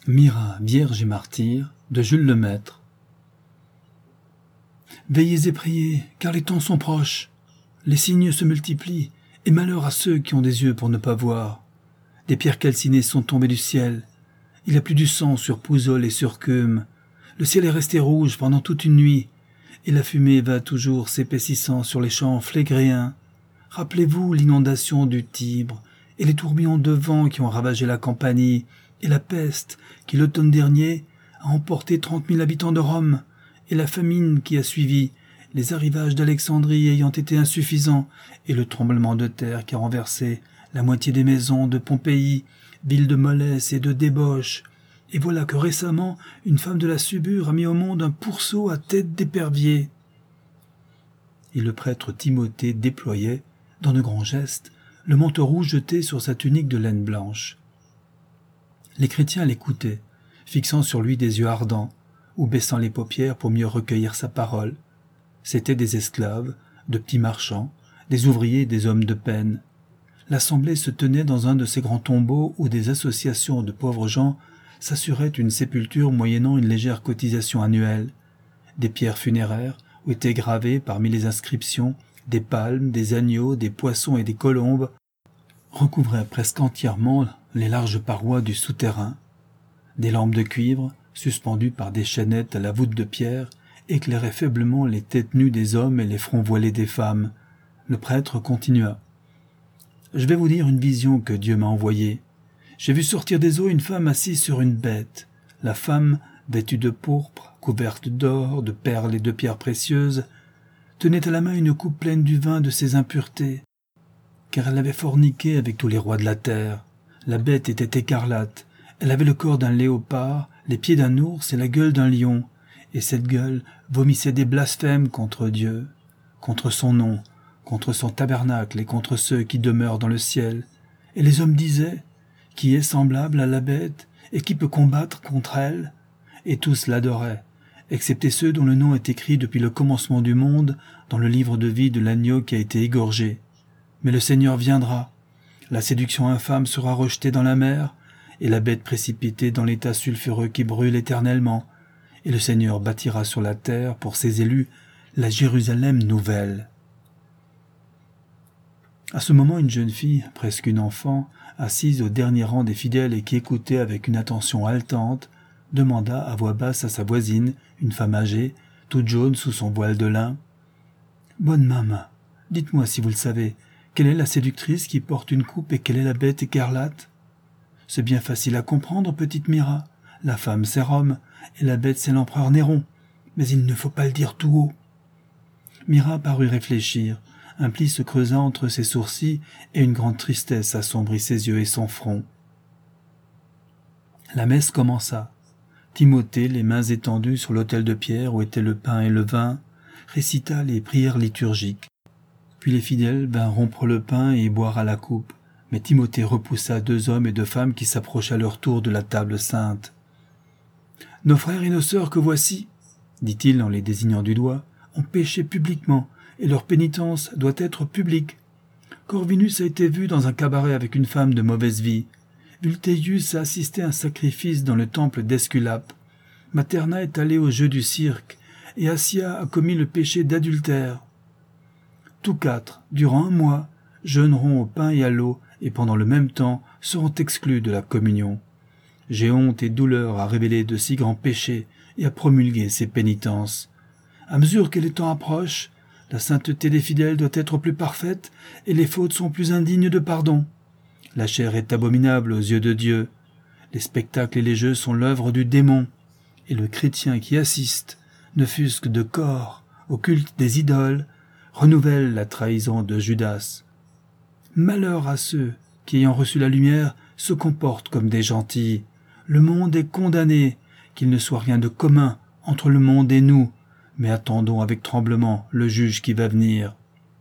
Myrrha, vierge et martyre, de Jules Lemaître. Veillez et priez, car les temps sont proches. Les signes se multiplient, et malheur à ceux qui ont des yeux pour ne pas voir. Des pierres calcinées sont tombées du ciel. Il a plu du sang sur Pouzol et sur Ceume. Le ciel est resté rouge pendant toute une nuit, et la fumée va toujours s'épaississant sur les champs flégréens. Rappelez-vous l'inondation du Tibre, et les tourbillons de vent qui ont ravagé la Campanie, et la peste qui, l'automne dernier, a emporté 30 000 habitants de Rome, et la famine qui a suivi, les arrivages d'Alexandrie ayant été insuffisants, et le tremblement de terre qui a renversé la moitié des maisons de Pompéi, ville de mollesse et de débauche. Et voilà que récemment, une femme de la Subure a mis au monde un pourceau à tête d'épervier. Et le prêtre Timothée déployait, dans de grands gestes, le manteau rouge jeté sur sa tunique de laine blanche. Les chrétiens l'écoutaient, fixant sur lui des yeux ardents, ou baissant les paupières pour mieux recueillir sa parole. C'étaient des esclaves, de petits marchands, des ouvriers et des hommes de peine. L'assemblée se tenait dans un de ces grands tombeaux où des associations de pauvres gens s'assuraient une sépulture moyennant une légère cotisation annuelle. Des pierres funéraires où étaient gravées parmi les inscriptions des palmes, des agneaux, des poissons et des colombes recouvraient presque entièrement les larges parois du souterrain. Des lampes de cuivre, suspendues par des chaînettes à la voûte de pierre, éclairaient faiblement les têtes nues des hommes et les fronts voilés des femmes. Le prêtre continua. « Je vais vous dire une vision que Dieu m'a envoyée. J'ai vu sortir des eaux une femme assise sur une bête. La femme, vêtue de pourpre, couverte d'or, de perles et de pierres précieuses, tenait à la main une coupe pleine du vin de ses impuretés, car elle avait forniqué avec tous les rois de la terre. La bête était écarlate, elle avait le corps d'un léopard, les pieds d'un ours et la gueule d'un lion, et cette gueule vomissait des blasphèmes contre Dieu, contre son nom, contre son tabernacle et contre ceux qui demeurent dans le ciel. Et les hommes disaient, « Qui est semblable à la bête, et qui peut combattre contre elle ?» Et tous l'adoraient, excepté ceux dont le nom est écrit depuis le commencement du monde dans le livre de vie de l'agneau qui a été égorgé. Mais le Seigneur viendra, la séduction infâme sera rejetée dans la mer, et la bête précipitée dans l'état sulfureux qui brûle éternellement, et le Seigneur bâtira sur la terre, pour ses élus, la Jérusalem nouvelle. À ce moment, une jeune fille, presque une enfant, assise au dernier rang des fidèles et qui écoutait avec une attention haletante, demanda à voix basse à sa voisine, une femme âgée, toute jaune sous son voile de lin. « Bonne maman, dites-moi si vous le savez, quelle est la séductrice qui porte une coupe et quelle est la bête écarlate ? C'est bien facile à comprendre, petite Myrrha. La femme, c'est Rome, et la bête, c'est l'empereur Néron. Mais il ne faut pas le dire tout haut. » Myrrha parut réfléchir. Un pli se creusa entre ses sourcils et une grande tristesse assombrit ses yeux et son front. La messe commença. Timothée, les mains étendues sur l'autel de pierre où étaient le pain et le vin, récita les prières liturgiques. Puis les fidèles vinrent rompre le pain et boire à la coupe, mais Timothée repoussa 2 hommes et 2 femmes qui s'approchaient à leur tour de la table sainte. « Nos frères et nos sœurs que voici, dit-il en les désignant du doigt, ont péché publiquement, et leur pénitence doit être publique. Corvinus a été vu dans un cabaret avec une femme de mauvaise vie. Vulteius a assisté à un sacrifice dans le temple d'Esculape. Materna est allée au jeu du cirque, et Assia a commis le péché d'adultère. Tous 4, durant 1 mois, jeûneront au pain et à l'eau, et pendant le même temps seront exclus de la communion. J'ai honte et douleur à révéler de si grands péchés et à promulguer ces pénitences. À mesure que les temps approchent, la sainteté des fidèles doit être plus parfaite et les fautes sont plus indignes de pardon. La chair est abominable aux yeux de Dieu. Les spectacles et les jeux sont l'œuvre du démon. Et le chrétien qui assiste, ne fût-ce que de corps, au culte des idoles, renouvelle la trahison de Judas. Malheur à ceux qui, ayant reçu la lumière, se comportent comme des gentils. Le monde est condamné, qu'il ne soit rien de commun entre le monde et nous, mais attendons avec tremblement le juge qui va venir. »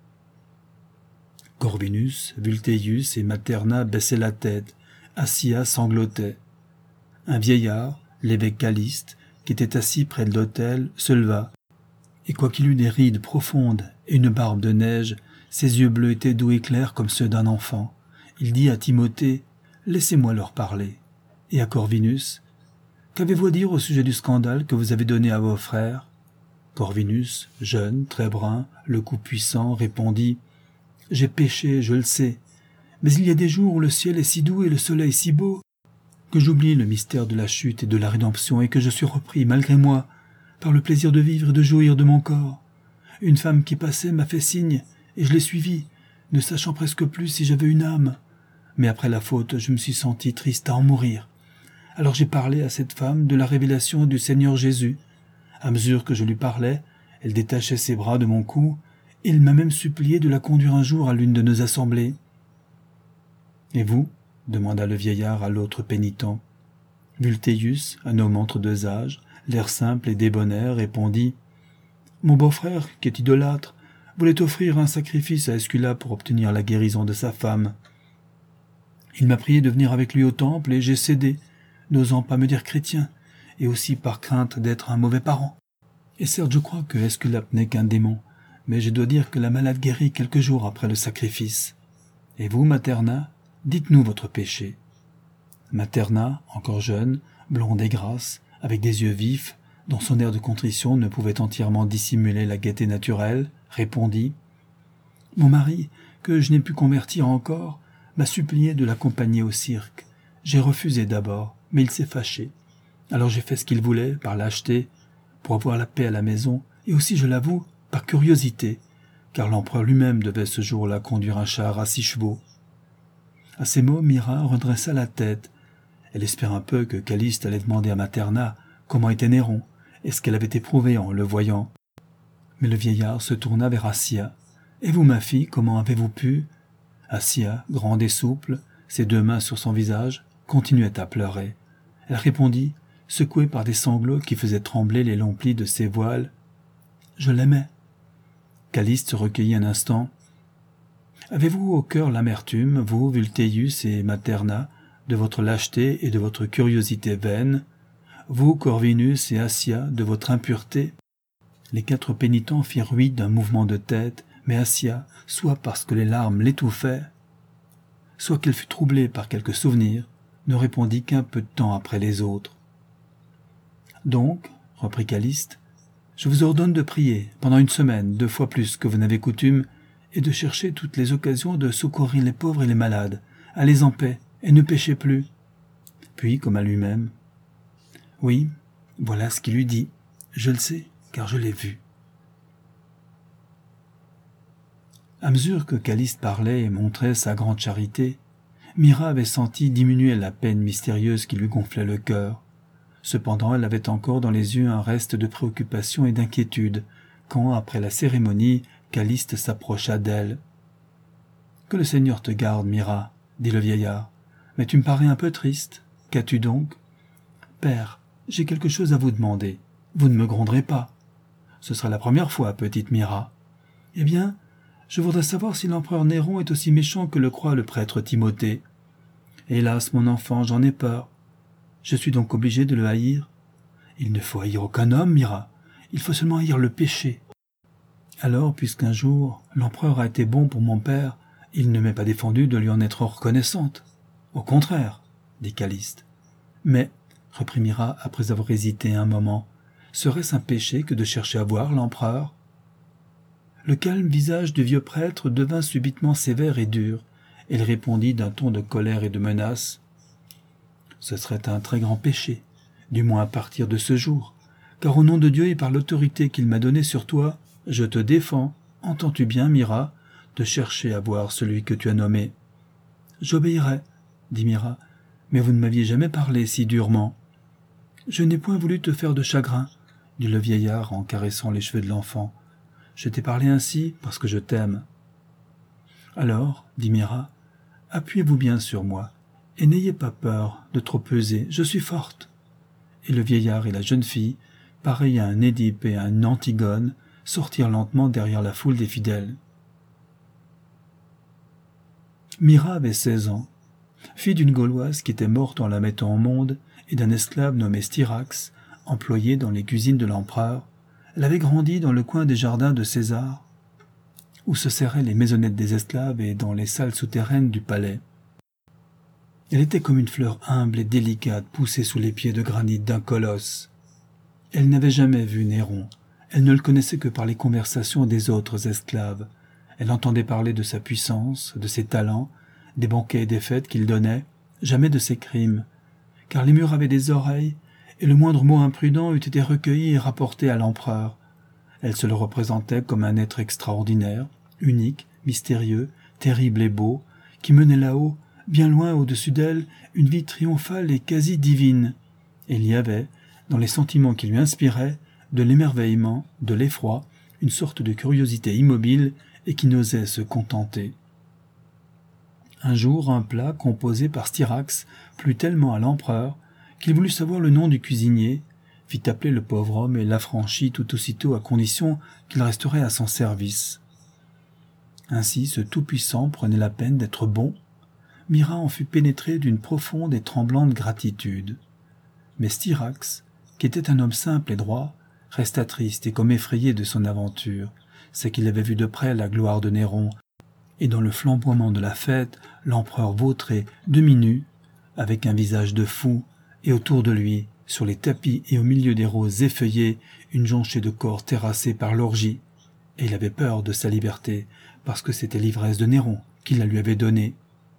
Corvinus, Vulteius et Materna baissaient la tête, Assia sanglotait. Un vieillard, l'évêque Caliste, qui était assis près de l'autel, se leva, et quoiqu'il eût des rides profondes et une barbe de neige, ses yeux bleus étaient doux et clairs comme ceux d'un enfant. Il dit à Timothée, « Laissez-moi leur parler. » Et à Corvinus, Qu'avez-vous à dire au sujet du scandale que vous avez donné à vos frères ?» Corvinus, jeune, très brun, le cou puissant, répondit « J'ai péché, je le sais, mais il y a des jours où le ciel est si doux et le soleil si beau que j'oublie le mystère de la chute et de la rédemption et que je suis repris, malgré moi, par le plaisir de vivre et de jouir de mon corps. Une femme qui passait m'a fait signe, et je l'ai suivie, ne sachant presque plus si j'avais une âme. Mais après la faute, je me suis senti triste à en mourir. Alors j'ai parlé à cette femme de la révélation du Seigneur Jésus. À mesure que je lui parlais, elle détachait ses bras de mon cou, et il m'a même supplié de la conduire un jour à l'une de nos assemblées. « Et vous ?» demanda le vieillard à l'autre pénitent. Vulteius, un homme entre deux âges, l'air simple et débonnaire, répondit « Mon beau-frère, qui est idolâtre, voulait offrir un sacrifice à Esculape pour obtenir la guérison de sa femme. Il m'a prié de venir avec lui au temple et j'ai cédé, n'osant pas me dire chrétien, et aussi par crainte d'être un mauvais parent. Et certes, je crois que Esculape n'est qu'un démon, mais je dois dire que la malade guérit quelques jours après le sacrifice. Et vous, Materna, dites-nous votre péché. » Materna, encore jeune, blonde et grasse, avec des yeux vifs, dont son air de contrition ne pouvait entièrement dissimuler la gaieté naturelle, répondit « Mon mari, que je n'ai pu convertir encore, m'a supplié de l'accompagner au cirque. J'ai refusé d'abord, mais il s'est fâché. Alors j'ai fait ce qu'il voulait, par lâcheté, pour avoir la paix à la maison, et aussi, je l'avoue, par curiosité, car l'empereur lui-même devait ce jour-là conduire un char à 6 chevaux. » À ces mots, Mira redressa la tête. Elle espérait un peu que Caliste allait demander à Materna comment était Néron et ce qu'elle avait éprouvé en le voyant. Mais le vieillard se tourna vers Assia. « Et vous, ma fille, comment avez-vous pu ?» Assia, grande et souple, ses 2 mains sur son visage, continuait à pleurer. Elle répondit, secouée par des sanglots qui faisaient trembler les longs plis de ses voiles. « Je l'aimais. » Caliste se recueillit un instant. « Avez-vous au cœur l'amertume, vous, Vulteius et Materna, de votre lâcheté et de votre curiosité vaine, vous, Corvinus et Assia, de votre impureté ?» Les 4 pénitents firent oui d'un mouvement de tête, mais Assia, soit parce que les larmes l'étouffaient, soit qu'elle fut troublée par quelque souvenir, ne répondit qu'un peu de temps après les autres. « Donc, reprit Caliste, je vous ordonne de prier pendant 1 semaine, 2 fois plus que vous n'avez coutume, et de chercher toutes les occasions de secourir les pauvres et les malades. Allez en paix, et ne péchez plus. » Puis, comme à lui-même, « Oui, voilà ce qu'il lui dit. Je le sais, car je l'ai vu. » À mesure que Caliste parlait et montrait sa grande charité, Mira avait senti diminuer la peine mystérieuse qui lui gonflait le cœur. Cependant, elle avait encore dans les yeux un reste de préoccupation et d'inquiétude, quand, après la cérémonie, Caliste s'approcha d'elle. « Que le Seigneur te garde, Mira, » dit le vieillard. « Mais tu me parais un peu triste. Qu'as-tu donc ?»« Père, j'ai quelque chose à vous demander. Vous ne me gronderez pas. Ce sera la première fois, petite Mira. Eh bien, je voudrais savoir si l'empereur Néron est aussi méchant que le croit le prêtre Timothée. Hélas, mon enfant, j'en ai peur. Je suis donc obligé de le haïr. Il ne faut haïr aucun homme, Mira. Il faut seulement haïr le péché. Alors, puisqu'un jour l'empereur a été bon pour mon père, il ne m'est pas défendu de lui en être reconnaissante. Au contraire, dit Caliste. Mais, reprit Mira après avoir hésité un moment, serait-ce un péché que de chercher à voir l'empereur ? Le calme visage du vieux prêtre devint subitement sévère et dur. Il répondit d'un ton de colère et de menace. « Ce serait un très grand péché, du moins à partir de ce jour, car au nom de Dieu et par l'autorité qu'il m'a donnée sur toi, je te défends, entends-tu bien, Mira, de chercher à voir celui que tu as nommé. »« J'obéirai, » dit Mira, « mais vous ne m'aviez jamais parlé si durement. »« Je n'ai point voulu te faire de chagrin, » dit le vieillard en caressant les cheveux de l'enfant. « Je t'ai parlé ainsi parce que je t'aime. »« Alors, » dit Mira, « appuyez-vous bien sur moi, et n'ayez pas peur de trop peser, je suis forte. » Et le vieillard et la jeune fille, pareils à un Édipe et à une Antigone, sortirent lentement derrière la foule des fidèles. Mira avait 16 ans, fille d'une Gauloise qui était morte en la mettant au monde et d'un esclave nommé Styrax, employé dans les cuisines de l'empereur. Elle avait grandi dans le coin des jardins de César, où se serraient les maisonnettes des esclaves et dans les salles souterraines du palais. Elle était comme une fleur humble et délicate poussée sous les pieds de granit d'un colosse. Elle n'avait jamais vu Néron. Elle ne le connaissait que par les conversations des autres esclaves. Elle entendait parler de sa puissance, de ses talents, des banquets et des fêtes qu'il donnait, jamais de ses crimes, car les murs avaient des oreilles, et le moindre mot imprudent eût été recueilli et rapporté à l'empereur. Elle se le représentait comme un être extraordinaire, unique, mystérieux, terrible et beau, qui menait là-haut, bien loin au-dessus d'elle, une vie triomphale et quasi divine. Et il y avait, dans les sentiments qui lui inspiraient, de l'émerveillement, de l'effroi, une sorte de curiosité immobile et qui n'osait se contenter. Un jour, un plat composé par Styrax plut tellement à l'empereur qu'il voulut savoir le nom du cuisinier, fit appeler le pauvre homme et l'affranchit tout aussitôt à condition qu'il resterait à son service. Ainsi ce Tout-Puissant prenait la peine d'être bon. Mira en fut pénétrée d'une profonde et tremblante gratitude. Mais Styrax, qui était un homme simple et droit, resta triste et comme effrayé de son aventure. C'est qu'il avait vu de près la gloire de Néron, et dans le flamboiement de la fête, l'empereur vautré, demi-nu, avec un visage de fou, et autour de lui, sur les tapis et au milieu des roses effeuillées, une jonchée de corps terrassés par l'orgie. Et il avait peur de sa liberté, parce que c'était l'ivresse de Néron qui la lui avait donnée.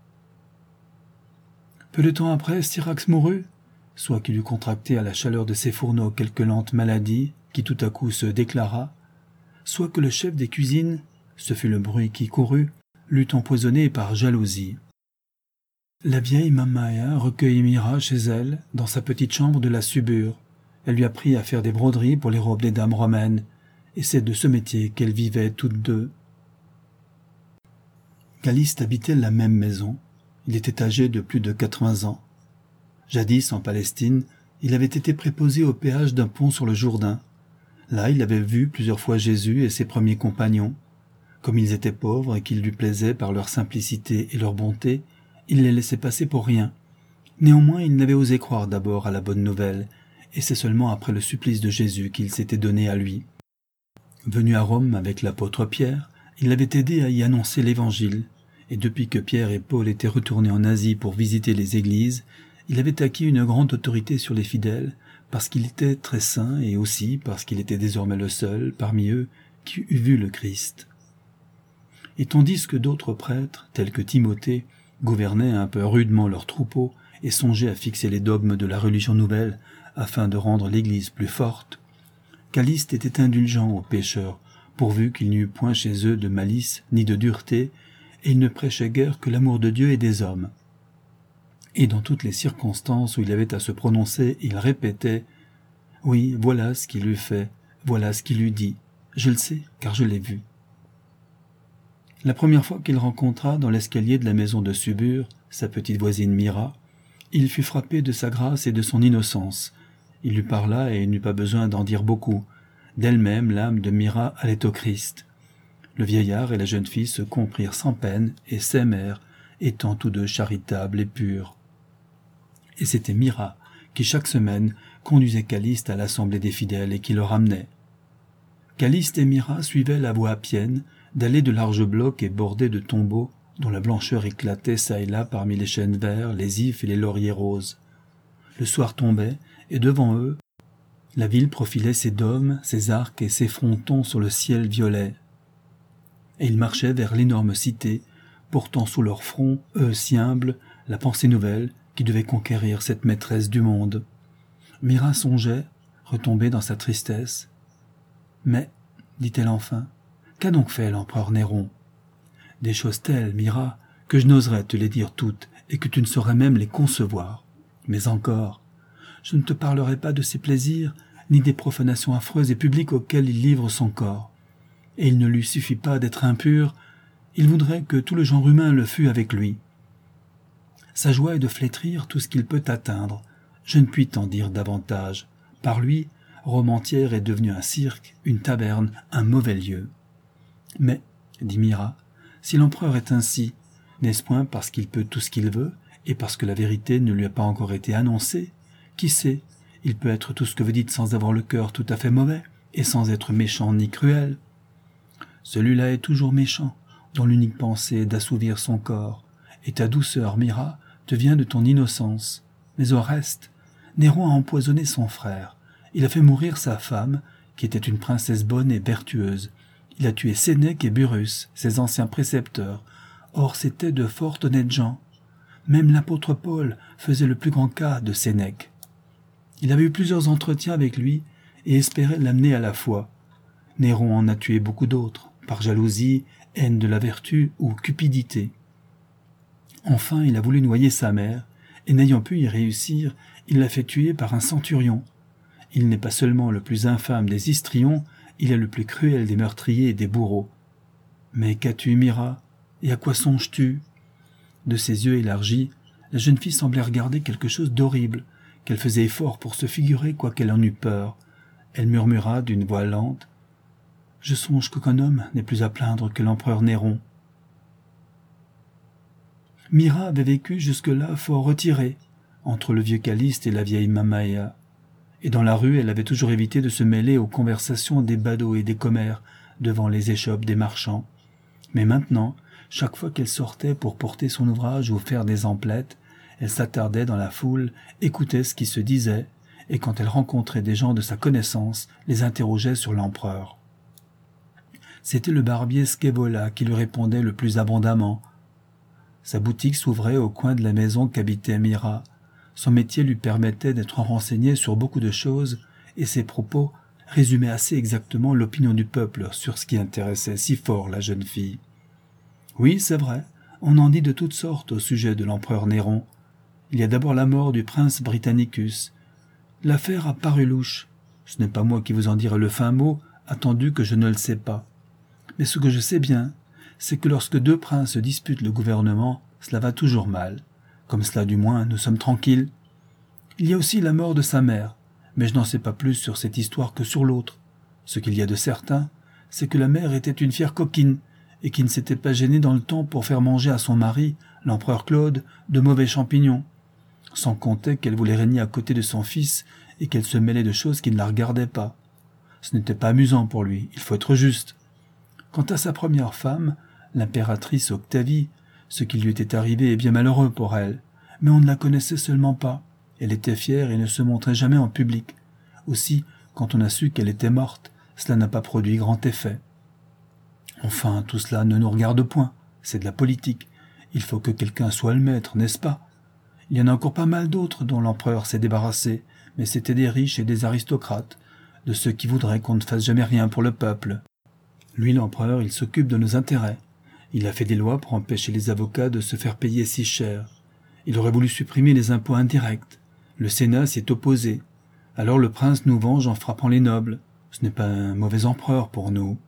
Peu de temps après, Styrax mourut, soit qu'il eût contracté à la chaleur de ses fourneaux quelque lente maladie qui tout à coup se déclara, soit que le chef des cuisines, ce fut le bruit qui courut, l'eût empoisonné par jalousie. La vieille Mamaea recueillit Mira chez elle, dans sa petite chambre de la Subure. Elle lui apprit à faire des broderies pour les robes des dames romaines, et c'est de ce métier qu'elles vivaient toutes deux. Caliste habitait la même maison. Il était âgé de plus de 80 ans. Jadis, en Palestine, il avait été préposé au péage d'un pont sur le Jourdain. Là, il avait vu plusieurs fois Jésus et ses premiers compagnons. Comme ils étaient pauvres et qu'ils lui plaisaient par leur simplicité et leur bonté, il les laissait passer pour rien. Néanmoins, il n'avait osé croire d'abord à la bonne nouvelle, et c'est seulement après le supplice de Jésus qu'il s'était donné à lui. Venu à Rome avec l'apôtre Pierre, il l'avait aidé à y annoncer l'Évangile, et depuis que Pierre et Paul étaient retournés en Asie pour visiter les églises, il avait acquis une grande autorité sur les fidèles, parce qu'il était très saint et aussi parce qu'il était désormais le seul, parmi eux, qui eût vu le Christ. Et tandis que d'autres prêtres, tels que Timothée, gouvernaient un peu rudement leurs troupeaux et songeaient à fixer les dogmes de la religion nouvelle afin de rendre l'Église plus forte, Caliste était indulgent aux pécheurs, pourvu qu'il n'y eût point chez eux de malice ni de dureté, et il ne prêchait guère que l'amour de Dieu et des hommes. Et dans toutes les circonstances où il avait à se prononcer, il répétait « Oui, voilà ce qu'il eût fait, voilà ce qu'il eût dit, je le sais, car je l'ai vu. » La première fois qu'il rencontra dans l'escalier de la maison de Subure sa petite voisine Mira, il fut frappé de sa grâce et de son innocence. Il lui parla et il n'eut pas besoin d'en dire beaucoup. D'elle-même, l'âme de Mira allait au Christ. Le vieillard et la jeune fille se comprirent sans peine et s'aimèrent, étant tous deux charitables et purs. Et c'était Mira qui, chaque semaine, conduisait Caliste à l'assemblée des fidèles et qui le ramenait. Caliste et Mira suivaient la voie appienne, d'allées de larges blocs et bordés de tombeaux dont la blancheur éclatait çà et là parmi les chênes verts, les ifs et les lauriers roses. Le soir tombait, et devant eux, la ville profilait ses dômes, ses arcs et ses frontons sur le ciel violet. Et ils marchaient vers l'énorme cité, portant sous leur front, eux si humbles, la pensée nouvelle qui devait conquérir cette maîtresse du monde. Mira songeait, retombée dans sa tristesse. « Mais, dit-elle enfin, qu'a donc fait l'empereur Néron ? Des choses telles, Mira, que je n'oserais te les dire toutes et que tu ne saurais même les concevoir. Mais encore, je ne te parlerai pas de ses plaisirs, ni des profanations affreuses et publiques auxquelles il livre son corps. Et il ne lui suffit pas d'être impur, il voudrait que tout le genre humain le fût avec lui. Sa joie est de flétrir tout ce qu'il peut atteindre. Je ne puis t'en dire davantage. Par lui, Rome entière est devenue un cirque, une taverne, un mauvais lieu. Mais, dit Mira, si l'empereur est ainsi, n'est-ce point parce qu'il peut tout ce qu'il veut, et parce que la vérité ne lui a pas encore été annoncée? Qui sait, il peut être tout ce que vous dites sans avoir le cœur tout à fait mauvais, et sans être méchant ni cruel. Celui-là est toujours méchant, dont l'unique pensée est d'assouvir son corps, et ta douceur, Mira, te vient de ton innocence. Mais au reste, Néron a empoisonné son frère. Il a fait mourir sa femme, qui était une princesse bonne et vertueuse. Il a tué Sénèque et Burrus, ses anciens précepteurs. Or, c'étaient de fort honnêtes gens. Même l'apôtre Paul faisait le plus grand cas de Sénèque. Il avait eu plusieurs entretiens avec lui et espérait l'amener à la foi. Néron en a tué beaucoup d'autres, par jalousie, haine de la vertu ou cupidité. Enfin, il a voulu noyer sa mère, et n'ayant pu y réussir, il l'a fait tuer par un centurion. Il n'est pas seulement le plus infâme des histrions, il est le plus cruel des meurtriers et des bourreaux. Mais qu'as-tu, Mira, et à quoi songes-tu ? De ses yeux élargis, la jeune fille semblait regarder quelque chose d'horrible, qu'elle faisait effort pour se figurer quoiqu'elle en eût peur. Elle murmura d'une voix lente « Je songe qu'aucun homme n'est plus à plaindre que l'empereur Néron. » Mira avait vécu jusque-là fort retirée, entre le vieux Caliste et la vieille Mamaea. Et dans la rue, elle avait toujours évité de se mêler aux conversations des badauds et des commères devant les échoppes des marchands. Mais maintenant, chaque fois qu'elle sortait pour porter son ouvrage ou faire des emplettes, elle s'attardait dans la foule, écoutait ce qui se disait, et quand elle rencontrait des gens de sa connaissance, les interrogeait sur l'empereur. C'était le barbier Scaevola qui lui répondait le plus abondamment. Sa boutique s'ouvrait au coin de la maison qu'habitait Mira. Son métier lui permettait d'être renseigné sur beaucoup de choses, et ses propos résumaient assez exactement l'opinion du peuple sur ce qui intéressait si fort la jeune fille. Oui, c'est vrai, on en dit de toutes sortes au sujet de l'empereur Néron. Il y a d'abord la mort du prince Britannicus. L'affaire a paru louche. Ce n'est pas moi qui vous en dirai le fin mot, attendu que je ne le sais pas. Mais ce que je sais bien, c'est que lorsque deux princes disputent le gouvernement, cela va toujours mal. Comme cela, du moins, nous sommes tranquilles. Il y a aussi la mort de sa mère, mais je n'en sais pas plus sur cette histoire que sur l'autre. Ce qu'il y a de certain, c'est que la mère était une fière coquine, et qui ne s'était pas gênée dans le temps pour faire manger à son mari, l'empereur Claude, de mauvais champignons. Sans compter qu'elle voulait régner à côté de son fils et qu'elle se mêlait de choses qui ne la regardaient pas. Ce n'était pas amusant pour lui, il faut être juste. Quant à sa première femme, l'impératrice Octavie, ce qui lui était arrivé est bien malheureux pour elle, mais on ne la connaissait seulement pas. Elle était fière et ne se montrait jamais en public. Aussi, quand on a su qu'elle était morte, cela n'a pas produit grand effet. Enfin, tout cela ne nous regarde point, c'est de la politique. Il faut que quelqu'un soit le maître, n'est-ce pas ? Il y en a encore pas mal d'autres dont l'empereur s'est débarrassé, mais c'étaient des riches et des aristocrates, de ceux qui voudraient qu'on ne fasse jamais rien pour le peuple. Lui, l'empereur, il s'occupe de nos intérêts. Il a fait des lois pour empêcher les avocats de se faire payer si cher. Il aurait voulu supprimer les impôts indirects. Le Sénat s'y est opposé. Alors le prince nous venge en frappant les nobles. Ce n'est pas un mauvais empereur pour nous.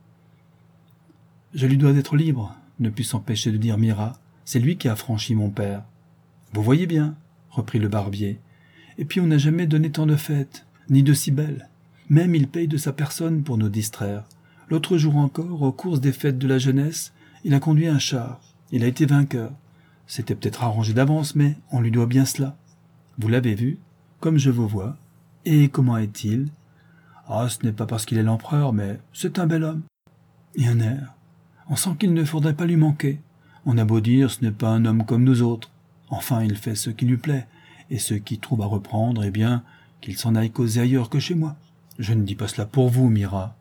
Je lui dois d'être libre, ne put s'empêcher de dire Mira. C'est lui qui a franchi mon père. Vous voyez bien, reprit le barbier. Et puis on n'a jamais donné tant de fêtes, ni de si belles. Même il paye de sa personne pour nous distraire. L'autre jour encore, aux courses des fêtes de la jeunesse, il a conduit un char. Il a été vainqueur. C'était peut-être arrangé d'avance, mais on lui doit bien cela. Vous l'avez vu, comme je vous vois. Et comment est-il ? Ah, ce n'est pas parce qu'il est l'empereur, mais c'est un bel homme. Et un air. On sent qu'il ne faudrait pas lui manquer. On a beau dire, ce n'est pas un homme comme nous autres. Enfin, il fait ce qui lui plaît, et ce qui trouve à reprendre, eh bien, qu'il s'en aille causer ailleurs que chez moi. Je ne dis pas cela pour vous, Mira.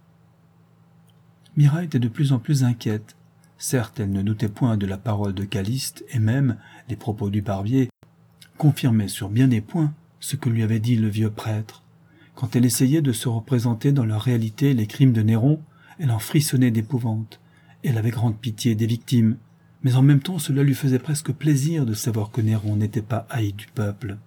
Mira était de plus en plus inquiète. Certes, elle ne doutait point de la parole de Caliste, et même les propos du barbier confirmaient sur bien des points ce que lui avait dit le vieux prêtre. Quand elle essayait de se représenter dans leur réalité les crimes de Néron, elle en frissonnait d'épouvante. Elle avait grande pitié des victimes, mais en même temps cela lui faisait presque plaisir de savoir que Néron n'était pas haï du peuple.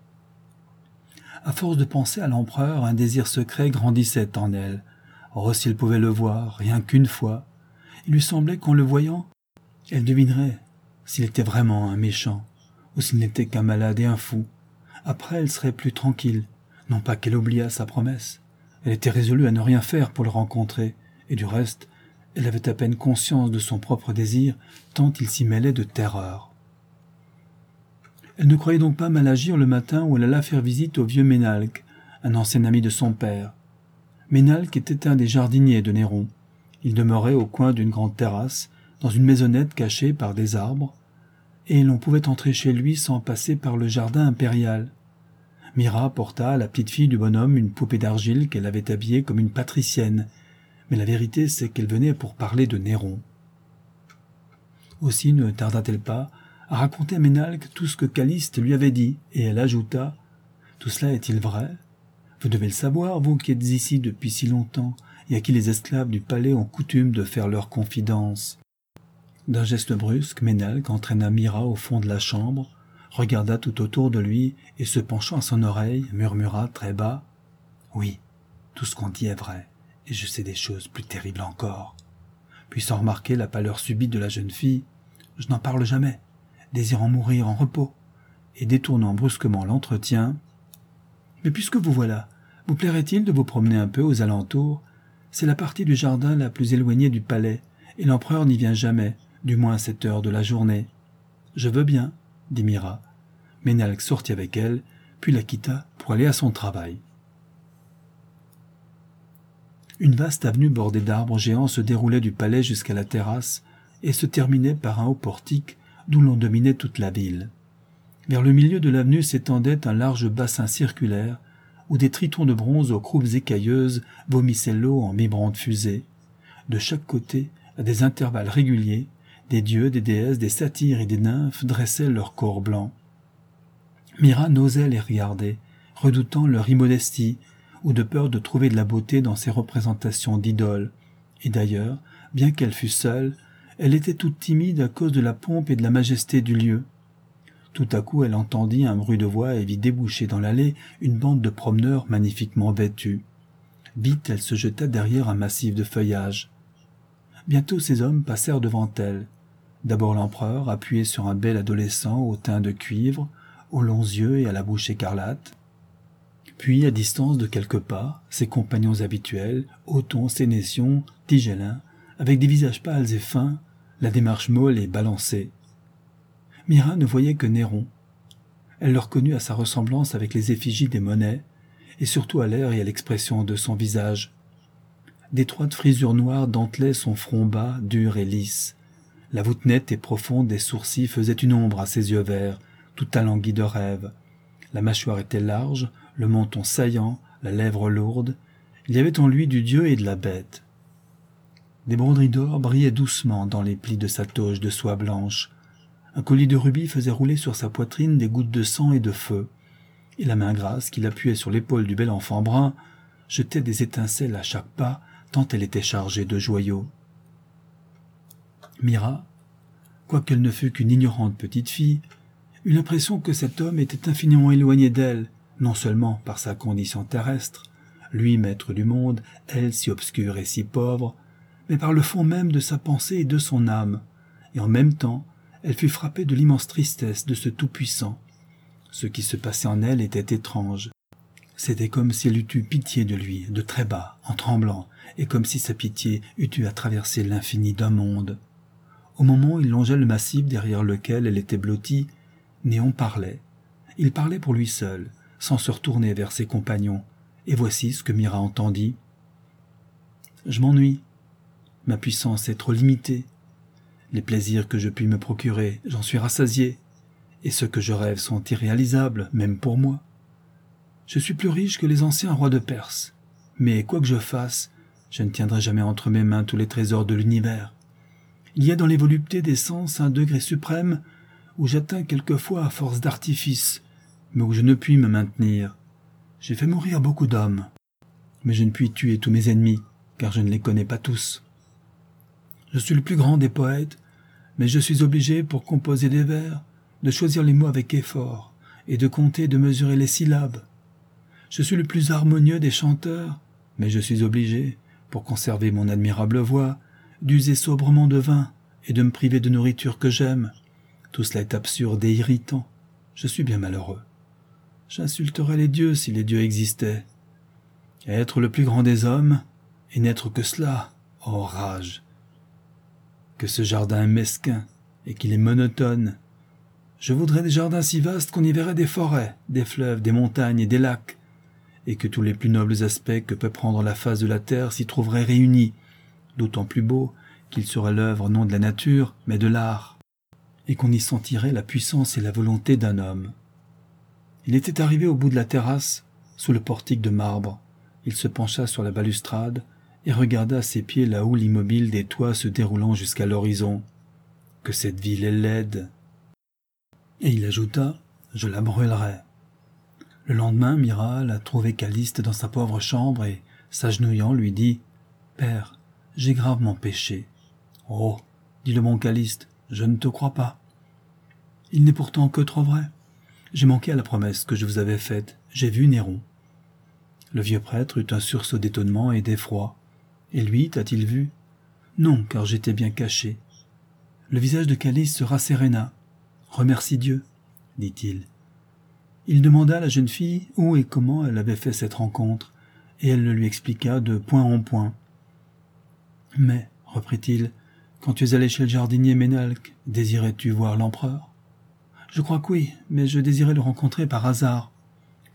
À force de penser à l'empereur, un désir secret grandissait en elle. Oh, s'il pouvait le voir, rien qu'une fois. Il lui semblait qu'en le voyant, elle devinerait s'il était vraiment un méchant, ou s'il n'était qu'un malade et un fou. Après, elle serait plus tranquille. Non pas qu'elle oubliât sa promesse. Elle était résolue à ne rien faire pour le rencontrer, et du reste, elle avait à peine conscience de son propre désir, tant il s'y mêlait de terreur. Elle ne croyait donc pas mal agir le matin où elle alla faire visite au vieux Ménalque, un ancien ami de son père. Ménalque était un des jardiniers de Néron. Il demeurait au coin d'une grande terrasse, dans une maisonnette cachée par des arbres, et l'on pouvait entrer chez lui sans passer par le jardin impérial. Mira porta à la petite fille du bonhomme une poupée d'argile qu'elle avait habillée comme une patricienne, mais la vérité c'est qu'elle venait pour parler de Néron. Aussi ne tarda-t-elle pas à raconter à Ménalque tout ce que Caliste lui avait dit, et elle ajouta « Tout cela est-il vrai ? Vous devez le savoir, vous qui êtes ici depuis si longtemps, et à qui les esclaves du palais ont coutume de faire leur confidence. » D'un geste brusque, Ménalque entraîna Mira au fond de la chambre, regarda tout autour de lui et se penchant à son oreille, murmura très bas « Oui, tout ce qu'on dit est vrai, et je sais des choses plus terribles encore. » Puis sans remarquer la pâleur subite de la jeune fille, « Je n'en parle jamais, désirant mourir en repos. » Et détournant brusquement l'entretien, « Mais puisque vous voilà, vous plairait-il de vous promener un peu aux alentours? C'est la partie du jardin la plus éloignée du palais, et l'empereur n'y vient jamais, du moins à cette heure de la journée. »« Je veux bien, » dit Mira. Ménalque sortit avec elle, puis la quitta pour aller à son travail. Une vaste avenue bordée d'arbres géants se déroulait du palais jusqu'à la terrasse et se terminait par un haut portique d'où l'on dominait toute la ville. Vers le milieu de l'avenue s'étendait un large bassin circulaire où des tritons de bronze aux croupes écailleuses vomissaient l'eau en vibrantes fusées. De chaque côté, à des intervalles réguliers, des dieux, des déesses, des satyres et des nymphes dressaient leurs corps blancs. Mira n'osait les regarder, redoutant leur immodestie, ou de peur de trouver de la beauté dans ces représentations d'idoles. Et d'ailleurs, bien qu'elle fût seule, elle était toute timide à cause de la pompe et de la majesté du lieu. Tout à coup, elle entendit un bruit de voix et vit déboucher dans l'allée une bande de promeneurs magnifiquement vêtus. Vite, elle se jeta derrière un massif de feuillage. Bientôt, ces hommes passèrent devant elle. D'abord l'empereur, appuyé sur un bel adolescent au teint de cuivre, aux longs yeux et à la bouche écarlate. Puis, à distance de quelques pas, ses compagnons habituels, Othon, Sénétion, Tigellin, avec des visages pâles et fins, la démarche molle et balancée. Mira ne voyait que Néron. Elle le reconnut à sa ressemblance avec les effigies des monnaies, et surtout à l'air et à l'expression de son visage. D'étroites frisures noires dentelaient son front bas, dur et lisse. La voûte nette et profonde des sourcils faisait une ombre à ses yeux verts, tout alangui de rêve. La mâchoire était large, le menton saillant, la lèvre lourde. Il y avait en lui du dieu et de la bête. Des broderies d'or brillaient doucement dans les plis de sa toge de soie blanche. Un collier de rubis faisait rouler sur sa poitrine des gouttes de sang et de feu, et la main grasse qu'il appuyait sur l'épaule du bel enfant brun jetait des étincelles à chaque pas, tant elle était chargée de joyaux. Mira, quoiqu'elle ne fût qu'une ignorante petite fille, eut l'impression que cet homme était infiniment éloigné d'elle, non seulement par sa condition terrestre, lui maître du monde, elle si obscure et si pauvre, mais par le fond même de sa pensée et de son âme, et en même temps, elle fut frappée de l'immense tristesse de ce Tout-Puissant. Ce qui se passait en elle était étrange. C'était comme si elle eût eu pitié de lui, de très bas, en tremblant, et comme si sa pitié eût eu à traverser l'infini d'un monde. Au moment où il longeait le massif derrière lequel elle était blottie, Néron parlait. Il parlait pour lui seul, sans se retourner vers ses compagnons, et voici ce que Mira entendit. « Je m'ennuie. Ma puissance est trop limitée. Les plaisirs que je puis me procurer, j'en suis rassasié, et ceux que je rêve sont irréalisables, même pour moi. Je suis plus riche que les anciens rois de Perse, mais quoi que je fasse, je ne tiendrai jamais entre mes mains tous les trésors de l'univers. Il y a dans les voluptés des sens un degré suprême où j'atteins quelquefois à force d'artifice, mais où je ne puis me maintenir. J'ai fait mourir beaucoup d'hommes, mais je ne puis tuer tous mes ennemis, car je ne les connais pas tous. Je suis le plus grand des poètes, mais je suis obligé, pour composer des vers, de choisir les mots avec effort, et de compter et de mesurer les syllabes. Je suis le plus harmonieux des chanteurs, mais je suis obligé, pour conserver mon admirable voix, d'user sobrement de vin, et de me priver de nourriture que j'aime. Tout cela est absurde et irritant. Je suis bien malheureux. J'insulterais les dieux si les dieux existaient. Être le plus grand des hommes, et n'être que cela, oh rage! Que ce jardin est mesquin, et qu'il est monotone. Je voudrais des jardins si vastes qu'on y verrait des forêts, des fleuves, des montagnes et des lacs, et que tous les plus nobles aspects que peut prendre la face de la terre s'y trouveraient réunis, d'autant plus beaux qu'ils seraient l'œuvre non de la nature, mais de l'art. et qu'on y sentirait la puissance et la volonté d'un homme. Il était arrivé au bout de la terrasse, sous le portique de marbre. Il se pencha sur la balustrade et regarda à ses pieds la houle immobile des toits se déroulant jusqu'à l'horizon. Que cette ville est laide. Et il ajouta, je la brûlerai. Le lendemain, Mira alla trouver Caliste dans sa pauvre chambre et, s'agenouillant, lui dit « Père, j'ai gravement péché. »« Oh, dit le bon Caliste, je ne te crois pas. Il n'est pourtant que trop vrai. J'ai manqué à la promesse que je vous avais faite. J'ai vu Néron. » Le vieux prêtre eut un sursaut d'étonnement et d'effroi. « Et lui, t'a-t-il vu ?»« Non, car j'étais bien caché. » Le visage de Caliste se rasséréna. « Remercie Dieu, dit-il. » Il demanda à la jeune fille où et comment elle avait fait cette rencontre, et elle le lui expliqua de point en point. « Mais, reprit-il, quand tu es allé chez le jardinier Ménalque, désirais-tu voir l'empereur ? » « Je crois que oui, mais je désirais le rencontrer par hasard. »« Pourquoi ?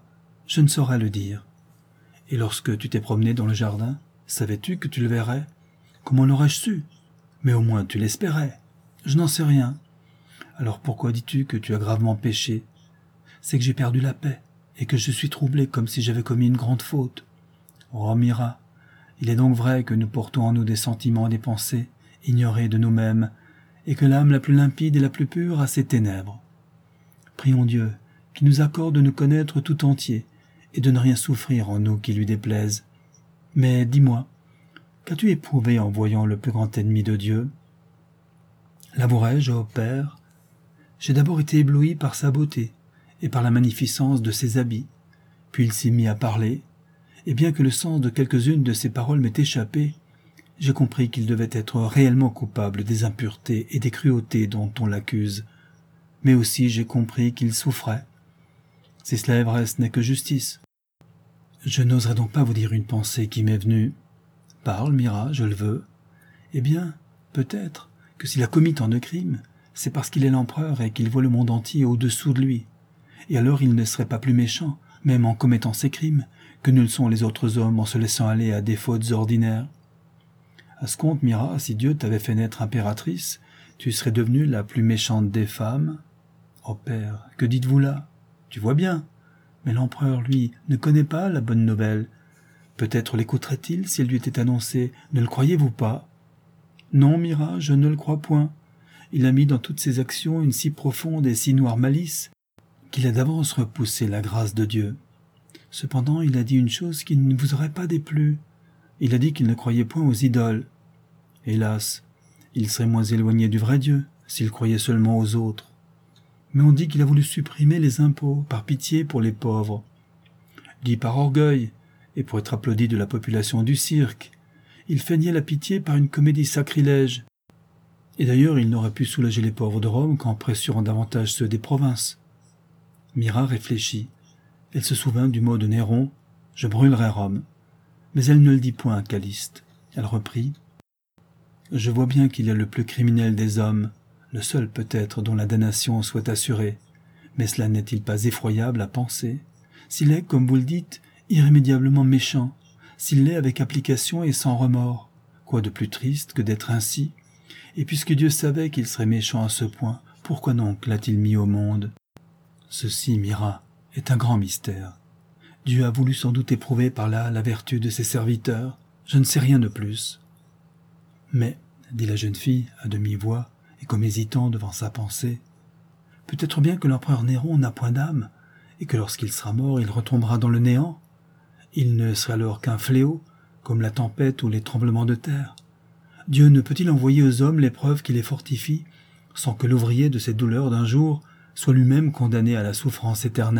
Je ne saurais le dire. »« Et lorsque tu t'es promené dans le jardin, savais-tu que tu le verrais ? » ?»« Comment l'aurais-je su ? Mais au moins tu l'espérais. »« Je n'en sais rien. »« Alors pourquoi dis-tu que tu as gravement péché ? » ?»« C'est que j'ai perdu la paix, et que je suis troublé comme si j'avais commis une grande faute. »« Oh, Mira, il est donc vrai que nous portons en nous des sentiments et des pensées, ignorés de nous-mêmes, et que l'âme la plus limpide et la plus pure a ses ténèbres. Prions Dieu, qui nous accorde de nous connaître tout entier, et de ne rien souffrir en nous qui lui déplaise. Mais dis-moi, qu'as-tu éprouvé en voyant le plus grand ennemi de Dieu ? L'avouerai-je, ô Père ? J'ai d'abord été ébloui par sa beauté, et par la magnificence de ses habits. Puis il s'est mis à parler, et bien que le sens de quelques-unes de ses paroles m'ait échappé, j'ai compris qu'il devait être réellement coupable des impuretés et des cruautés dont on l'accuse. Mais aussi j'ai compris qu'il souffrait. Si cela est vrai, ce n'est que justice. Je n'oserais donc pas vous dire une pensée qui m'est venue. Parle, Mira, je le veux. Eh bien, peut-être que s'il a commis tant de crimes, c'est parce qu'il est l'empereur et qu'il voit le monde entier au-dessous de lui. Et alors il ne serait pas plus méchant, même en commettant ces crimes, que ne le sont les autres hommes en se laissant aller à des fautes ordinaires. À ce compte, Mira, si Dieu t'avait fait naître impératrice, tu serais devenue la plus méchante des femmes. Oh père, que dites-vous là ? Tu vois bien. Mais l'empereur, lui, ne connaît pas la bonne nouvelle. Peut-être l'écouterait-il si elle lui était annoncée. Ne le croyez-vous pas ? Non, Mira, je ne le crois point. Il a mis dans toutes ses actions une si profonde et si noire malice qu'il a d'avance repoussé la grâce de Dieu. Cependant, il a dit une chose qui ne vous aurait pas déplu. Il a dit qu'il ne croyait point aux idoles. Hélas, il serait moins éloigné du vrai Dieu s'il croyait seulement aux autres. Mais on dit qu'il a voulu supprimer les impôts par pitié pour les pauvres. Dit par orgueil, et pour être applaudi de la population du cirque, il feignait la pitié par une comédie sacrilège. Et d'ailleurs, il n'aurait pu soulager les pauvres de Rome qu'en pressurant davantage ceux des provinces. Mira réfléchit. Elle se souvint du mot de Néron, « Je brûlerai Rome ». Mais elle ne le dit point à Caliste. Elle reprit, « Je vois bien qu'il est le plus criminel des hommes, le seul peut-être dont la damnation soit assurée. Mais cela n'est-il pas effroyable à penser ? S'il est, comme vous le dites, irrémédiablement méchant, s'il l'est avec application et sans remords, quoi de plus triste que d'être ainsi ? Et puisque Dieu savait qu'il serait méchant à ce point, pourquoi donc l'a-t-il mis au monde ? Ceci, Mira, est un grand mystère. Dieu a voulu sans doute éprouver par là la vertu de ses serviteurs. Je ne sais rien de plus. » Mais, dit la jeune fille, à demi-voix, et comme hésitant devant sa pensée, « peut-être bien que l'empereur Néron n'a point d'âme, et que lorsqu'il sera mort, il retombera dans le néant. Il ne sera alors qu'un fléau, comme la tempête ou les tremblements de terre. Dieu ne peut-il envoyer aux hommes l'épreuve qui les fortifie, sans que l'ouvrier de ces douleurs d'un jour soit lui-même condamné à la souffrance éternelle ?»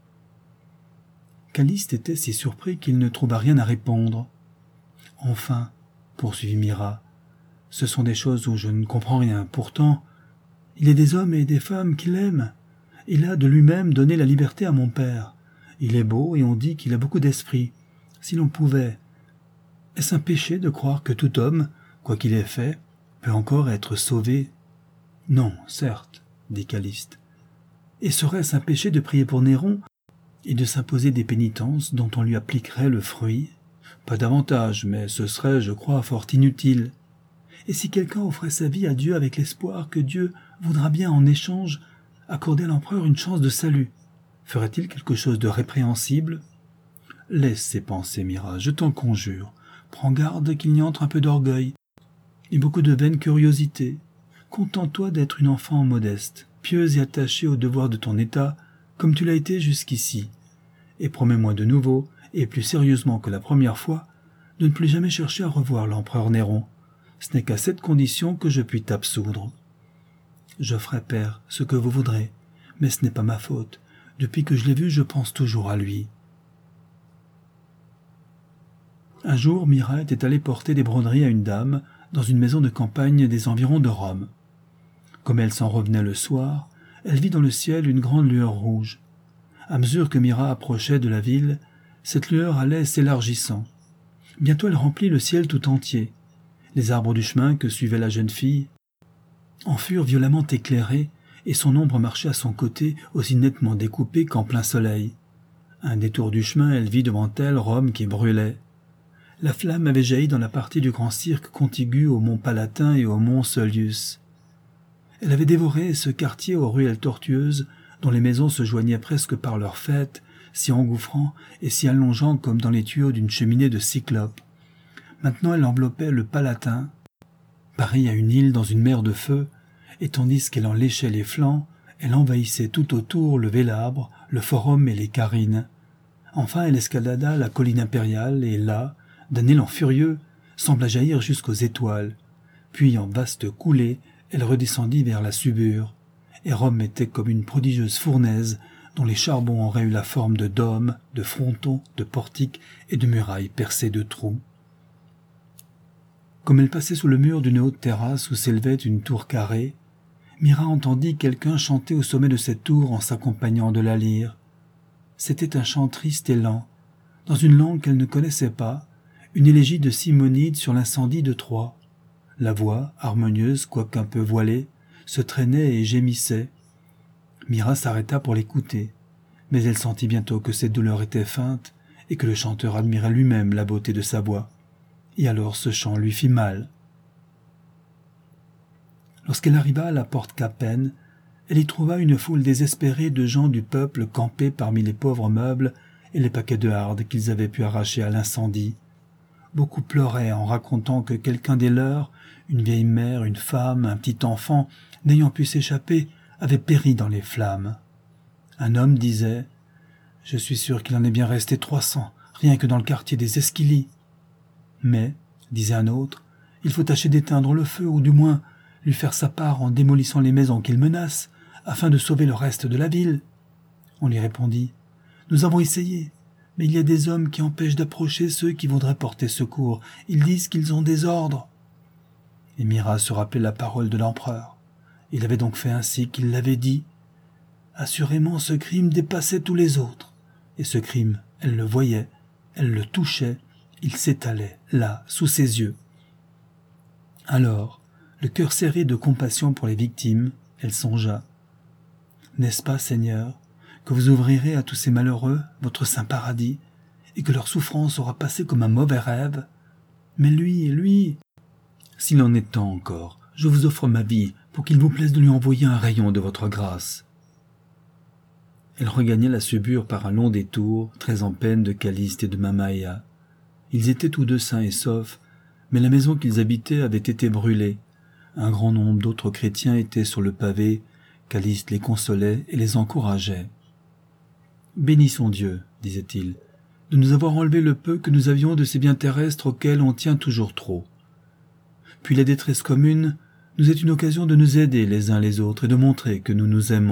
Caliste était si surpris qu'il ne trouva rien à répondre. « Enfin, poursuivit Mira, ce sont des choses où je ne comprends rien. Pourtant, il est des hommes et des femmes qu'il aime. Il a de lui-même donné la liberté à mon père. Il est beau et on dit qu'il a beaucoup d'esprit. Si l'on pouvait... Est-ce un péché de croire que tout homme, quoi qu'il ait fait, peut encore être sauvé ? Non, certes, dit Caliste. Et serait-ce un péché de prier pour Néron et de s'imposer des pénitences dont on lui appliquerait le fruit ? Pas davantage, mais ce serait, je crois, fort inutile. Et si quelqu'un offrait sa vie à Dieu avec l'espoir que Dieu voudra bien en échange accorder à l'empereur une chance de salut. Ferait-il quelque chose de répréhensible? Laisse ces pensées, Mira, je t'en conjure. Prends garde qu'il n'y entre un peu d'orgueil et beaucoup de vaine curiosité. Contente-toi d'être une enfant modeste, pieuse et attachée aux devoirs de ton état, comme tu l'as été jusqu'ici. Et promets-moi de nouveau, et plus sérieusement que la première fois, de ne plus jamais chercher à revoir l'empereur Néron. Ce n'est qu'à cette condition que je puis t'absoudre. Je ferai, père, ce que vous voudrez, mais ce n'est pas ma faute. Depuis que je l'ai vu, je pense toujours à lui. Un jour, Mira était allée porter des broderies à une dame dans une maison de campagne des environs de Rome. Comme elle s'en revenait le soir, elle vit dans le ciel une grande lueur rouge. À mesure que Mira approchait de la ville, cette lueur allait s'élargissant. Bientôt elle remplit le ciel tout entier. Les arbres du chemin que suivait la jeune fille en furent violemment éclairés, et son ombre marchait à son côté aussi nettement découpée qu'en plein soleil. À un détour du chemin, elle vit devant elle Rome qui brûlait. La flamme avait jailli dans la partie du grand cirque contigu au mont Palatin et au mont Saulius. Elle avait dévoré ce quartier aux ruelles tortueuses, dont les maisons se joignaient presque par leurs fêtes, si engouffrant et si allongeant comme dans les tuyaux d'une cheminée de cyclope. Maintenant elle enveloppait le Palatin, pareil à une île dans une mer de feu, et tandis qu'elle en léchait les flancs, elle envahissait tout autour le Vélabre, le Forum et les Carines. Enfin elle escalada la colline impériale, et là, d'un élan furieux, sembla jaillir jusqu'aux étoiles. Puis en vaste coulée, elle redescendit vers la Subure, et Rome était comme une prodigieuse fournaise dont les charbons auraient eu la forme de dômes, de frontons, de portiques et de murailles percées de trous. Comme elle passait sous le mur d'une haute terrasse où s'élevait une tour carrée, Mira entendit quelqu'un chanter au sommet de cette tour en s'accompagnant de la lyre. C'était un chant triste et lent, dans une langue qu'elle ne connaissait pas, une élégie de Simonide sur l'incendie de Troie. La voix, harmonieuse quoique un peu voilée, se traînait et gémissait. Mira s'arrêta pour l'écouter, mais elle sentit bientôt que cette douleur était feinte et que le chanteur admirait lui-même la beauté de sa voix. Et alors ce chant lui fit mal. Lorsqu'elle arriva à la porte Capenne, elle y trouva une foule désespérée de gens du peuple campés parmi les pauvres meubles et les paquets de hardes qu'ils avaient pu arracher à l'incendie. Beaucoup pleuraient en racontant que quelqu'un des leurs, une vieille mère, une femme, un petit enfant, n'ayant pu s'échapper, avait péri dans les flammes. Un homme disait « Je suis sûr qu'il en est bien resté 300, rien que dans le quartier des Esquilies. » Mais, disait un autre, il faut tâcher d'éteindre le feu, ou du moins lui faire sa part en démolissant les maisons qu'il menace, afin de sauver le reste de la ville. On lui répondit « Nous avons essayé, mais il y a des hommes qui empêchent d'approcher ceux qui voudraient porter secours. Ils disent qu'ils ont des ordres. » Et Mira se rappelait la parole de l'empereur. Il avait donc fait ainsi qu'il l'avait dit. Assurément, ce crime dépassait tous les autres. Et ce crime, elle le voyait, elle le touchait, il s'étalait, là, sous ses yeux. Alors, le cœur serré de compassion pour les victimes, elle songea. « N'est-ce pas, Seigneur, que vous ouvrirez à tous ces malheureux votre saint paradis, et que leur souffrance aura passé comme un mauvais rêve? Mais lui, s'il en est temps encore, je vous offre ma vie pour qu'il vous plaise de lui envoyer un rayon de votre grâce. » Elle regagna la Subure par un long détour, très en peine de Caliste et de Mamaea. Ils étaient tous deux sains et saufs, mais la maison qu'ils habitaient avait été brûlée. Un grand nombre d'autres chrétiens étaient sur le pavé. Caliste les consolait et les encourageait. « Bénissons Dieu, disait-il, de nous avoir enlevé le peu que nous avions de ces biens terrestres auxquels on tient toujours trop. Puis la détresse commune nous est une occasion de nous aider les uns les autres et de montrer que nous nous aimons. »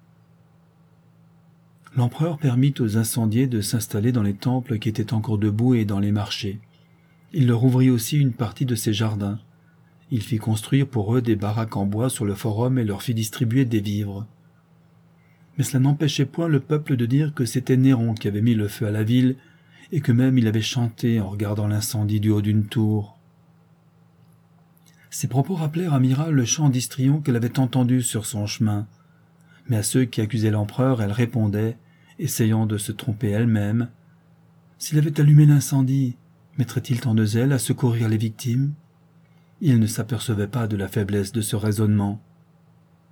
L'empereur permit aux incendiés de s'installer dans les temples qui étaient encore debout et dans les marchés. Il leur ouvrit aussi une partie de ses jardins. Il fit construire pour eux des baraques en bois sur le forum et leur fit distribuer des vivres. Mais cela n'empêchait point le peuple de dire que c'était Néron qui avait mis le feu à la ville et que même il avait chanté en regardant l'incendie du haut d'une tour. Ces propos rappelèrent à Mira le chant d'Istrion qu'elle avait entendu sur son chemin. Mais à ceux qui accusaient l'empereur, elle répondait, essayant de se tromper elle-même. S'il avait allumé l'incendie, mettrait-il tant de zèle à secourir les victimes? Il ne s'apercevait pas de la faiblesse de ce raisonnement.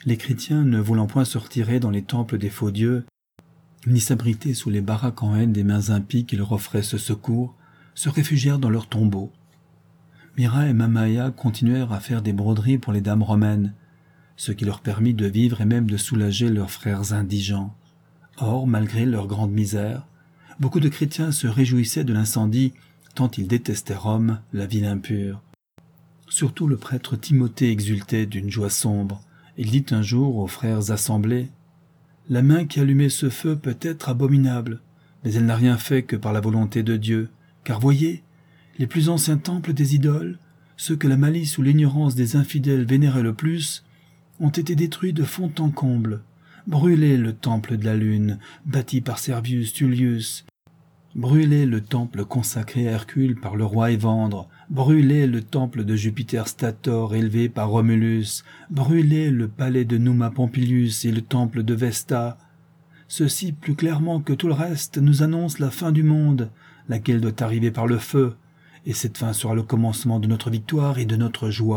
Les chrétiens, ne voulant point se retirer dans les temples des faux dieux, ni s'abriter sous les baraques en haine des mains impies qui leur offraient ce secours, se réfugièrent dans leurs tombeaux. Mira et Mamaya continuèrent à faire des broderies pour les dames romaines, ce qui leur permit de vivre et même de soulager leurs frères indigents. Or, malgré leur grande misère, beaucoup de chrétiens se réjouissaient de l'incendie, tant ils détestaient Rome, la ville impure. Surtout le prêtre Timothée exultait d'une joie sombre. Il dit un jour aux frères assemblés : « La main qui allumait ce feu peut être abominable, mais elle n'a rien fait que par la volonté de Dieu. Car voyez, les plus anciens temples des idoles, ceux que la malice ou l'ignorance des infidèles vénéraient le plus, ont été détruits de fond en comble. Brûlez le temple de la lune, bâti par Servius Tullius. Brûlez le temple consacré à Hercule par le roi Évandre. Brûlez le temple de Jupiter Stator élevé par Romulus. Brûlez le palais de Numa Pompilius et le temple de Vesta. Ceci, plus clairement que tout le reste, nous annonce la fin du monde, laquelle doit arriver par le feu, et cette fin sera le commencement de notre victoire et de notre joie. »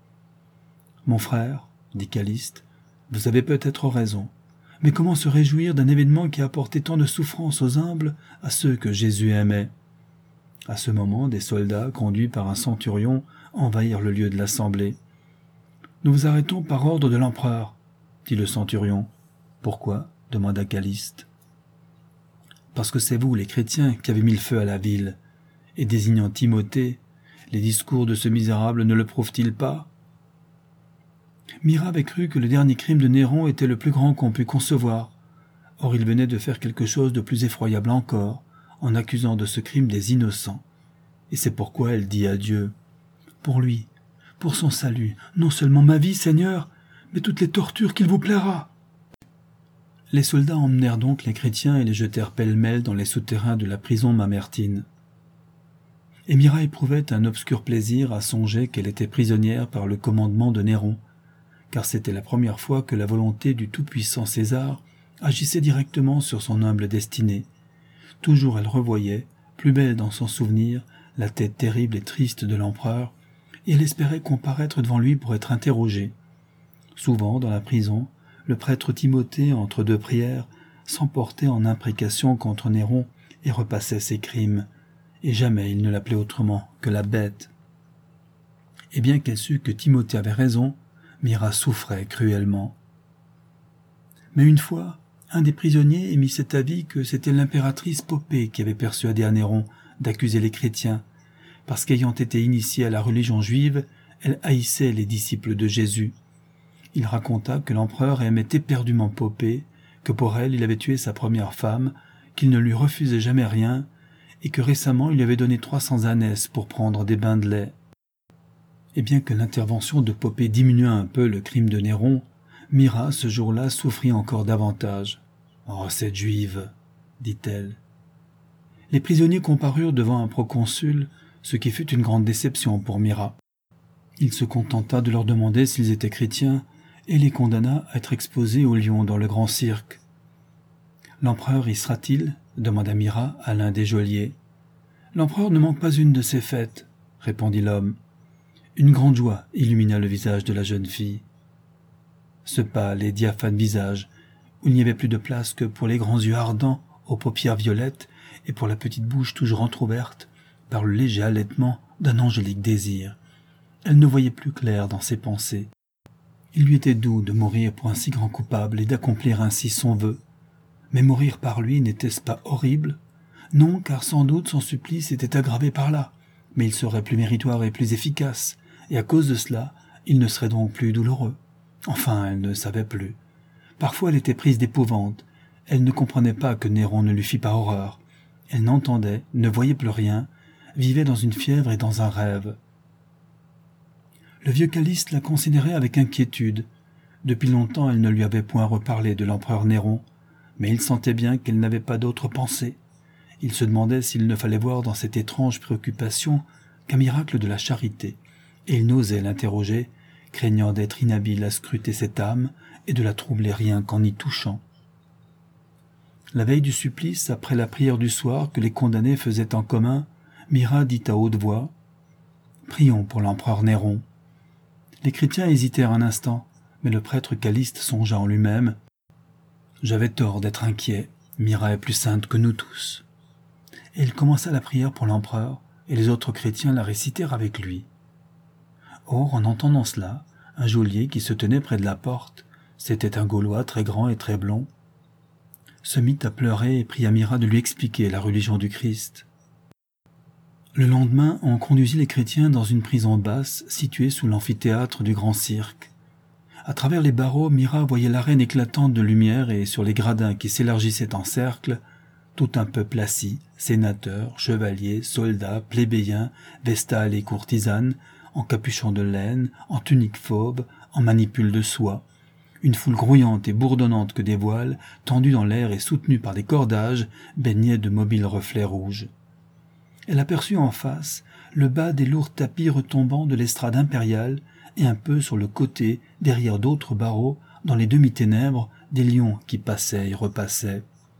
« Mon frère, dit Caliste, vous avez peut-être raison, mais comment se réjouir d'un événement qui a apporté tant de souffrances aux humbles, à ceux que Jésus aimait ? À ce moment, des soldats, conduits par un centurion, envahirent le lieu de l'assemblée. « Nous vous arrêtons par ordre de l'empereur, dit le centurion. « Pourquoi ? Demanda Caliste. « Parce que c'est vous, les chrétiens, qui avez mis le feu à la ville. » Et désignant Timothée, « Les discours de ce misérable ne le prouvent-ils pas ?» Mira avait cru que le dernier crime de Néron était le plus grand qu'on pût concevoir. Or il venait de faire quelque chose de plus effroyable encore, en accusant de ce crime des innocents. Et c'est pourquoi elle dit à Dieu : « Pour lui, pour son salut, non seulement ma vie, Seigneur, mais toutes les tortures qu'il vous plaira. » Les soldats emmenèrent donc les chrétiens et les jetèrent pêle-mêle dans les souterrains de la prison Mamertine. Et Mira éprouvait un obscur plaisir à songer qu'elle était prisonnière par le commandement de Néron, car c'était la première fois que la volonté du tout-puissant César agissait directement sur son humble destinée. Toujours elle revoyait, plus belle dans son souvenir, la tête terrible et triste de l'empereur, et elle espérait comparaître devant lui pour être interrogée. Souvent, dans la prison, le prêtre Timothée, entre deux prières, s'emportait en imprécations contre Néron et repassait ses crimes, et jamais il ne l'appelait autrement que la bête. Et bien qu'elle sût que Timothée avait raison, Mira souffrait cruellement. Mais une fois, un des prisonniers émit cet avis que c'était l'impératrice Poppée qui avait persuadé à Néron d'accuser les chrétiens, parce qu'ayant été initiée à la religion juive, elle haïssait les disciples de Jésus. Il raconta que l'empereur aimait éperdument Poppée, que pour elle il avait tué sa première femme, qu'il ne lui refusait jamais rien, et que récemment il lui avait donné 300 ânesses pour prendre des bains de lait. Et bien que l'intervention de Poppée diminua un peu le crime de Néron, Mira, ce jour-là, souffrit encore davantage. « Oh, cette juive !» dit-elle. Les prisonniers comparurent devant un proconsul, ce qui fut une grande déception pour Mira. Il se contenta de leur demander s'ils étaient chrétiens et les condamna à être exposés aux lions dans le grand cirque. « L'empereur y sera-t-il » demanda Mira à l'un des geôliers. « L'empereur ne manque pas une de ses fêtes » répondit l'homme. Une grande joie illumina le visage de la jeune fille. Ce pâle et diaphane visage, où il n'y avait plus de place que pour les grands yeux ardents aux paupières violettes et pour la petite bouche toujours entr'ouverte par le léger halètement d'un angélique désir. Elle ne voyait plus clair dans ses pensées. Il lui était doux de mourir pour un si grand coupable et d'accomplir ainsi son vœu. Mais mourir par lui n'était-ce pas horrible ? Non, car sans doute son supplice était aggravé par là, mais il serait plus méritoire et plus efficace, et à cause de cela, il ne serait donc plus douloureux. Enfin, elle ne savait plus. Parfois elle était prise d'épouvante. Elle ne comprenait pas que Néron ne lui fît pas horreur. Elle n'entendait, ne voyait plus rien, vivait dans une fièvre et dans un rêve. Le vieux Caliste la considérait avec inquiétude. Depuis longtemps, elle ne lui avait point reparlé de l'empereur Néron, mais il sentait bien qu'elle n'avait pas d'autre pensée. Il se demandait s'il ne fallait voir dans cette étrange préoccupation qu'un miracle de la charité, et il n'osait l'interroger, craignant d'être inhabile à scruter cette âme et de la troubler rien qu'en y touchant. La veille du supplice, après la prière du soir que les condamnés faisaient en commun, Mira dit à haute voix : « Prions pour l'empereur Néron. » Les chrétiens hésitèrent un instant, Mais le prêtre Caliste songea en lui-même. J'avais tort d'être inquiet, Mira est plus sainte que nous tous. Et il commença la prière pour l'empereur, et les autres chrétiens la récitèrent avec lui. Or, en entendant cela, un geôlier qui se tenait près de la porte, c'était un Gaulois très grand et très blond, se mit à pleurer et pria Mira de lui expliquer la religion du Christ. Le lendemain, on conduisit les chrétiens dans une prison basse située sous l'amphithéâtre du Grand Cirque. À travers les barreaux, Mira voyait l'arène éclatante de lumière et sur les gradins qui s'élargissaient en cercle, tout un peuple assis, sénateurs, chevaliers, soldats, plébéiens, vestales et courtisanes, en capuchon de laine, en tunique fauve, en manipule de soie. Une foule grouillante et bourdonnante que des voiles, tendus dans l'air et soutenus par des cordages, baignaient de mobiles reflets rouges. Elle aperçut en face le bas des lourds tapis retombants de l'estrade impériale et un peu sur le côté, derrière d'autres barreaux, dans les demi-ténèbres, des lions qui passaient et repassaient.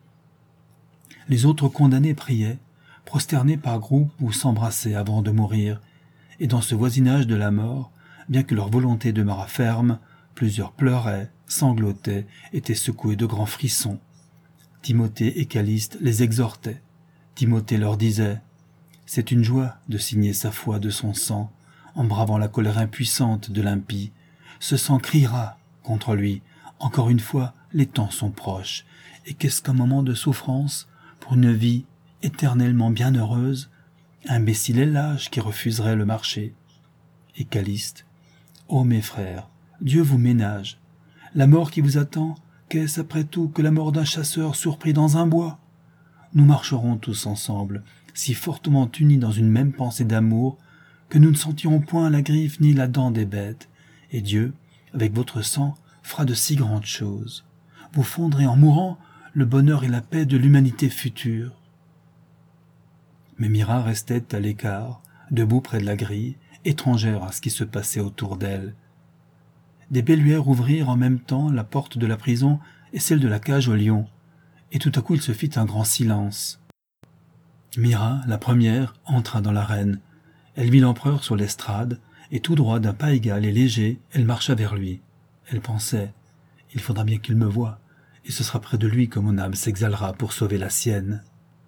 Les autres condamnés priaient, prosternés par groupes ou s'embrassaient avant de mourir, et dans ce voisinage de la mort, bien que leur volonté demeurât ferme, plusieurs pleuraient, sanglotaient, étaient secoués de grands frissons. Timothée et Caliste les exhortaient. Timothée leur disait « C'est une joie de signer sa foi de son sang, en bravant la colère impuissante de l'impie. Ce sang criera contre lui. Encore une fois, les temps sont proches. Et qu'est-ce qu'un moment de souffrance pour une vie éternellement bienheureuse? Imbécile et lâche qui refuserait le marché. » Et Caliste « Ô mes frères, Dieu vous ménage. La mort qui vous attend, qu'est-ce après tout que la mort d'un chasseur surpris dans un bois? Nous marcherons tous ensemble, si fortement unis dans une même pensée d'amour, que nous ne sentirons point la griffe ni la dent des bêtes, et Dieu, avec votre sang, fera de si grandes choses. Vous fonderez en mourant le bonheur et la paix de l'humanité future. » Mais Mira restait à l'écart, debout près de la grille, étrangère à ce qui se passait autour d'elle. Des belluaires ouvrirent en même temps la porte de la prison et celle de la cage aux lions, et tout à coup il se fit un grand silence. Mira, la première, entra dans l'arène. Elle vit l'empereur sur l'estrade, et tout droit d'un pas égal et léger, elle marcha vers lui. Elle pensait « Il faudra bien qu'il me voie, et ce sera près de lui que mon âme s'exalera pour sauver la sienne. »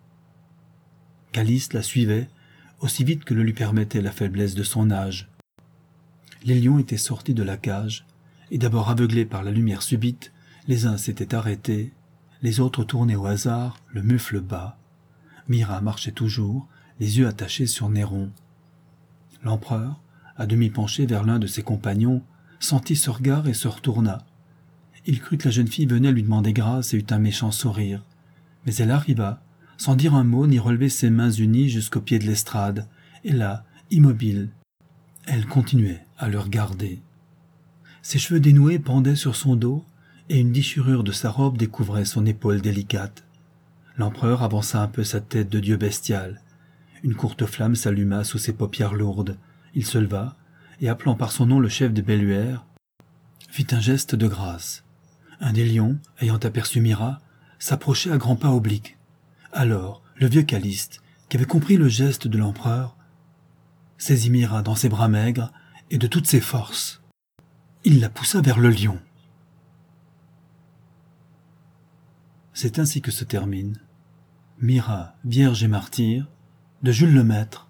Caliste la suivait, aussi vite que le lui permettait la faiblesse de son âge. Les lions étaient sortis de la cage, et d'abord aveuglés par la lumière subite, les uns s'étaient arrêtés, les autres tournaient au hasard, le mufle bas. Mira marchait toujours, les yeux attachés sur Néron. L'empereur, à demi penché vers l'un de ses compagnons, sentit ce regard et se retourna. Il crut que la jeune fille venait lui demander grâce et eut un méchant sourire. Mais elle arriva, sans dire un mot ni relever ses mains unies jusqu'au pied de l'estrade, et là, immobile, elle continuait à le regarder. Ses cheveux dénoués pendaient sur son dos, et une déchirure de sa robe découvrait son épaule délicate. L'empereur avança un peu sa tête de dieu bestial. Une courte flamme s'alluma sous ses paupières lourdes. Il se leva, et appelant par son nom le chef des belluaires, fit un geste de grâce. Un des lions, ayant aperçu Mira, s'approchait à grands pas obliques. Alors, le vieux Caliste, qui avait compris le geste de l'empereur, saisit Mira dans ses bras maigres, et de toutes ses forces, il la poussa vers le lion. C'est ainsi que se termine Mira, vierge et martyre, de Jules Lemaître,